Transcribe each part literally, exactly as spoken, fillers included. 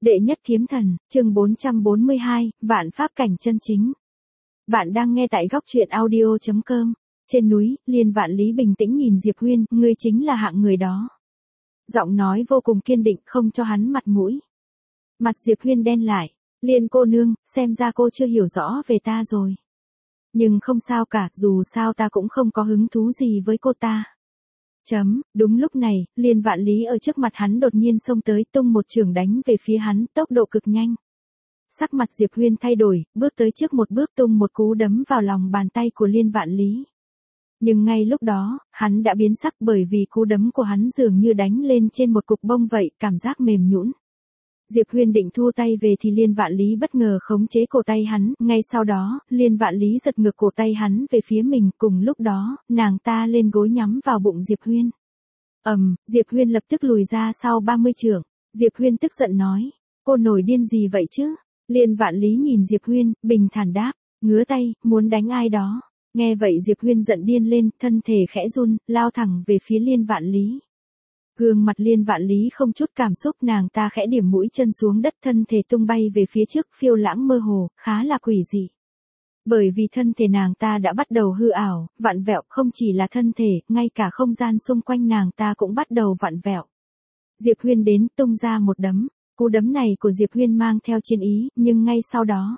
Đệ nhất kiếm thần, chương bốn trăm bốn mươi hai, vạn pháp cảnh chân chính. Bạn đang nghe tại góc truyện audio chấm com. Trên núi, Liên Vạn Lý bình tĩnh nhìn Diệp Huyên, ngươi chính là hạng người đó. Giọng nói vô cùng kiên định, không cho hắn mặt mũi. Mặt Diệp Huyên đen lại, Liên cô nương, xem ra cô chưa hiểu rõ về ta rồi. Nhưng không sao cả, dù sao ta cũng không có hứng thú gì với cô ta. Chấm, đúng lúc này, Liên Vạn Lý ở trước mặt hắn đột nhiên xông tới, tung một chưởng đánh về phía hắn, tốc độ cực nhanh. Sắc mặt Diệp Huyên thay đổi, bước tới trước một bước tung một cú đấm vào lòng bàn tay của Liên Vạn Lý. Nhưng ngay lúc đó, hắn đã biến sắc bởi vì cú đấm của hắn dường như đánh lên trên một cục bông vậy, cảm giác mềm nhũn. Diệp Huyên định thu tay về thì Liên Vạn Lý bất ngờ khống chế cổ tay hắn, ngay sau đó, Liên Vạn Lý giật ngược cổ tay hắn về phía mình, cùng lúc đó, nàng ta lên gối nhắm vào bụng Diệp Huyên. Ầm, um, Diệp Huyên lập tức lùi ra sau ba mươi chưởng. Diệp Huyên tức giận nói, cô nổi điên gì vậy chứ? Liên Vạn Lý nhìn Diệp Huyên, bình thản đáp, ngứa tay, muốn đánh ai đó. Nghe vậy Diệp Huyên giận điên lên, thân thể khẽ run, lao thẳng về phía Liên Vạn Lý. Gương mặt Liên Vạn Lý không chút cảm xúc, nàng ta khẽ điểm mũi chân xuống đất, thân thể tung bay về phía trước, phiêu lãng mơ hồ, khá là quỷ dị. Bởi vì thân thể nàng ta đã bắt đầu hư ảo, vặn vẹo, không chỉ là thân thể, ngay cả không gian xung quanh nàng ta cũng bắt đầu vặn vẹo. Diệp Huyên đến, tung ra một đấm, cú đấm này của Diệp Huyên mang theo chiến ý, nhưng ngay sau đó,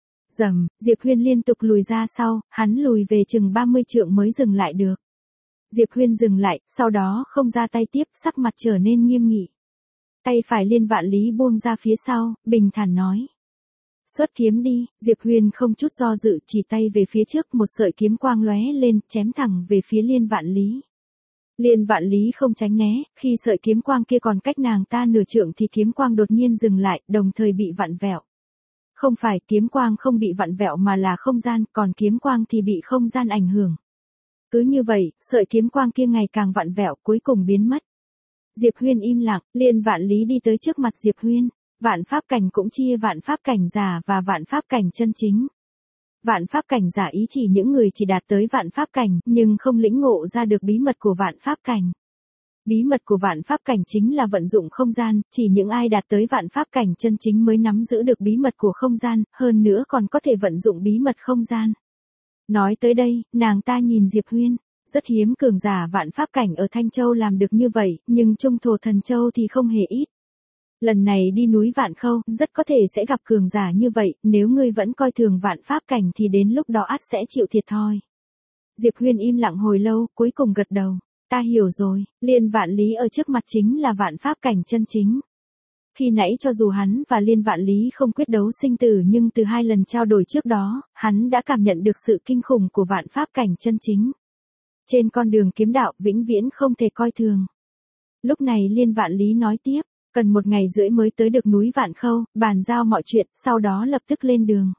rầm, Diệp Huyên liên tục lùi ra sau, hắn lùi về chừng ba mươi trượng mới dừng lại được. Diệp Huyên dừng lại, sau đó không ra tay tiếp, sắc mặt trở nên nghiêm nghị. Tay phải Liên Vạn Lý buông ra phía sau, bình thản nói. Xuất kiếm đi, Diệp Huyên không chút do dự, chỉ tay về phía trước, một sợi kiếm quang lóe lên, chém thẳng về phía Liên Vạn Lý. Liên Vạn Lý không tránh né, khi sợi kiếm quang kia còn cách nàng ta nửa trượng thì kiếm quang đột nhiên dừng lại, đồng thời bị vặn vẹo. Không phải, kiếm quang không bị vặn vẹo mà là không gian, còn kiếm quang thì bị không gian ảnh hưởng. Cứ như vậy, sợi kiếm quang kia ngày càng vặn vẹo, cuối cùng biến mất. Diệp Huyên im lặng, Liên Vạn Lý đi tới trước mặt Diệp Huyên. Vạn pháp cảnh cũng chia vạn pháp cảnh giả và vạn pháp cảnh chân chính. Vạn pháp cảnh giả ý chỉ những người chỉ đạt tới vạn pháp cảnh, nhưng không lĩnh ngộ ra được bí mật của vạn pháp cảnh. Bí mật của vạn pháp cảnh chính là vận dụng không gian, chỉ những ai đạt tới vạn pháp cảnh chân chính mới nắm giữ được bí mật của không gian, hơn nữa còn có thể vận dụng bí mật không gian. Nói tới đây, nàng ta nhìn Diệp Huyên, rất hiếm cường giả vạn pháp cảnh ở Thanh Châu làm được như vậy, nhưng Trung Thổ Thần Châu thì không hề ít. Lần này đi núi Vạn Khâu, rất có thể sẽ gặp cường giả như vậy, nếu ngươi vẫn coi thường vạn pháp cảnh thì đến lúc đó ắt sẽ chịu thiệt thòi. Diệp Huyên im lặng hồi lâu, cuối cùng gật đầu, ta hiểu rồi, Liên Vạn Lý ở trước mặt chính là vạn pháp cảnh chân chính. Khi nãy cho dù hắn và Liên Vạn Lý không quyết đấu sinh tử nhưng từ hai lần trao đổi trước đó, hắn đã cảm nhận được sự kinh khủng của vạn pháp cảnh chân chính. Trên con đường kiếm đạo vĩnh viễn không thể coi thường. Lúc này Liên Vạn Lý nói tiếp, cần một ngày rưỡi mới tới được núi Vạn Khâu, bàn giao mọi chuyện, sau đó lập tức lên đường.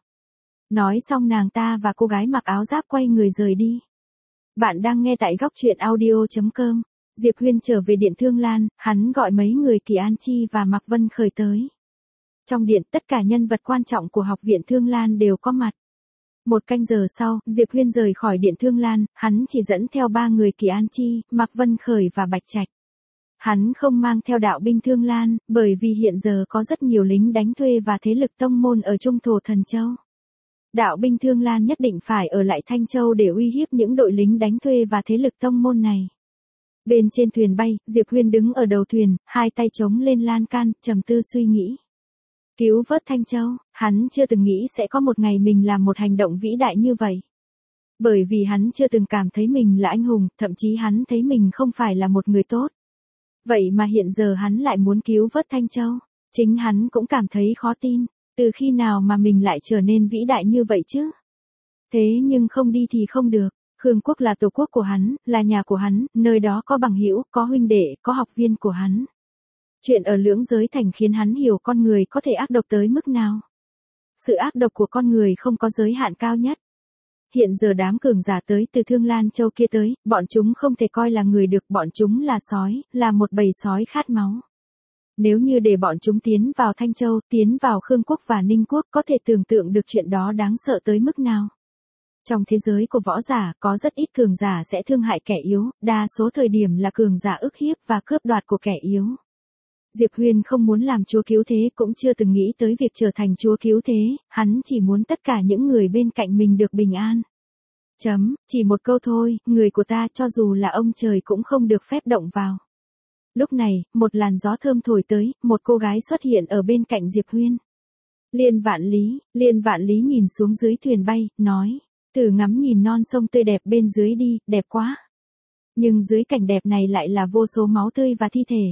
Nói xong nàng ta và cô gái mặc áo giáp quay người rời đi. Bạn đang nghe tại góc truyện audio chấm com. Diệp Huyên trở về Điện Thương Lan, hắn gọi mấy người Kỳ An Chi và Mạc Vân Khởi tới. Trong điện, tất cả nhân vật quan trọng của học viện Thương Lan đều có mặt. Một canh giờ sau, Diệp Huyên rời khỏi Điện Thương Lan, hắn chỉ dẫn theo ba người Kỳ An Chi, Mạc Vân Khởi và Bạch Trạch. Hắn không mang theo đạo binh Thương Lan, bởi vì hiện giờ có rất nhiều lính đánh thuê và thế lực tông môn ở Trung Thổ Thần Châu. Đạo binh Thương Lan nhất định phải ở lại Thanh Châu để uy hiếp những đội lính đánh thuê và thế lực tông môn này. Bên trên thuyền bay, Diệp Huyên đứng ở đầu thuyền, hai tay chống lên lan can, trầm tư suy nghĩ. Cứu vớt Thanh Châu, hắn chưa từng nghĩ sẽ có một ngày mình làm một hành động vĩ đại như vậy. Bởi vì hắn chưa từng cảm thấy mình là anh hùng, thậm chí hắn thấy mình không phải là một người tốt. Vậy mà hiện giờ hắn lại muốn cứu vớt Thanh Châu. Chính hắn cũng cảm thấy khó tin, từ khi nào mà mình lại trở nên vĩ đại như vậy chứ? Thế nhưng không đi thì không được. Khương Quốc là tổ quốc của hắn, là nhà của hắn, nơi đó có bằng hữu, có huynh đệ, có học viên của hắn. Chuyện ở lưỡng giới thành khiến hắn hiểu con người có thể ác độc tới mức nào. Sự ác độc của con người không có giới hạn cao nhất. Hiện giờ đám cường giả tới từ Thương Lan Châu kia tới, bọn chúng không thể coi là người được, bọn chúng là sói, là một bầy sói khát máu. Nếu như để bọn chúng tiến vào Thanh Châu, tiến vào Khương Quốc và Ninh Quốc, có thể tưởng tượng được chuyện đó đáng sợ tới mức nào. Trong thế giới của võ giả, có rất ít cường giả sẽ thương hại kẻ yếu, đa số thời điểm là cường giả ức hiếp và cướp đoạt của kẻ yếu. Diệp Huyên không muốn làm chúa cứu thế, cũng chưa từng nghĩ tới việc trở thành chúa cứu thế, hắn chỉ muốn tất cả những người bên cạnh mình được bình an. Chấm, chỉ một câu thôi, người của ta cho dù là ông trời cũng không được phép động vào. Lúc này, một làn gió thơm thổi tới, một cô gái xuất hiện ở bên cạnh Diệp Huyên. Liên Vạn Lý, Liên Vạn Lý nhìn xuống dưới thuyền bay, nói, thử ngắm nhìn non sông tươi đẹp bên dưới đi, đẹp quá. Nhưng dưới cảnh đẹp này lại là vô số máu tươi và thi thể.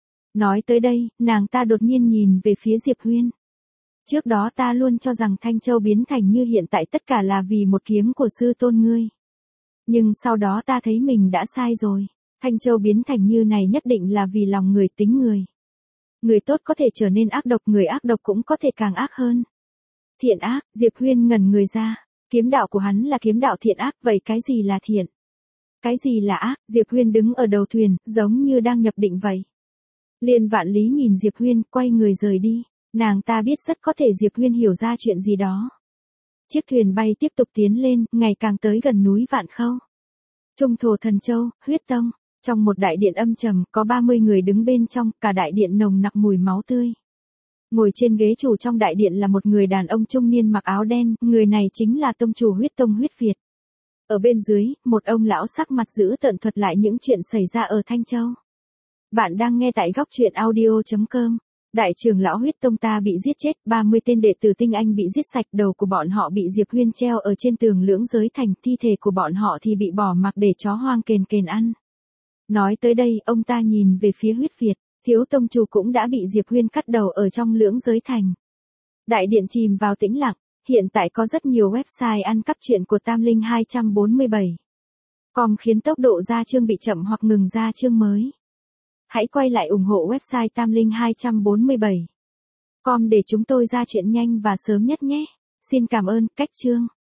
Nói tới đây, nàng ta đột nhiên nhìn về phía Diệp Huyên. Trước đó ta luôn cho rằng Thanh Châu biến thành như hiện tại tất cả là vì một kiếm của sư tôn ngươi. Nhưng sau đó ta thấy mình đã sai rồi. Thanh Châu biến thành như này nhất định là vì lòng người tính người. Người tốt có thể trở nên ác độc, người ác độc cũng có thể càng ác hơn. Thiện ác, Diệp Huyên ngẩn người ra. Kiếm đạo của hắn là kiếm đạo thiện ác, vậy cái gì là thiện? Cái gì là ác? Diệp Huyên đứng ở đầu thuyền, giống như đang nhập định vậy. Liên Vạn Lý nhìn Diệp Huyên, quay người rời đi. Nàng ta biết rất có thể Diệp Huyên hiểu ra chuyện gì đó. Chiếc thuyền bay tiếp tục tiến lên, ngày càng tới gần núi Vạn Khâu. Trung thổ Thần Châu, huyết tông. Trong một đại điện âm trầm, có ba mươi người đứng bên trong, cả đại điện nồng nặc mùi máu tươi. Ngồi trên ghế chủ trong đại điện là một người đàn ông trung niên mặc áo đen, người này chính là tông chủ huyết tông huyết Việt. Ở bên dưới, một ông lão sắc mặt dữ tợn thuật lại những chuyện xảy ra ở Thanh Châu. Bạn đang nghe tại góc truyện audio chấm com. Đại trưởng lão huyết tông ta bị giết chết, ba mươi tên đệ tử tinh anh bị giết sạch, đầu của bọn họ bị Diệp Huyên treo ở trên tường lưỡng giới thành, thi thể của bọn họ thì bị bỏ mặc để chó hoang kền kền ăn. Nói tới đây, ông ta nhìn về phía huyết Việt, thiếu tông chủ cũng đã bị Diệp Huyên cắt đầu ở trong lưỡng giới thành. Đại điện chìm vào tĩnh lặng, hiện tại có rất nhiều website ăn cắp truyện của Tam Linh hai bốn bảy. Com khiến tốc độ ra chương bị chậm hoặc ngừng ra chương mới. Hãy quay lại ủng hộ website Tam Linh hai bốn bảy. Com để chúng tôi ra chuyện nhanh và sớm nhất nhé. Xin cảm ơn, cách chương.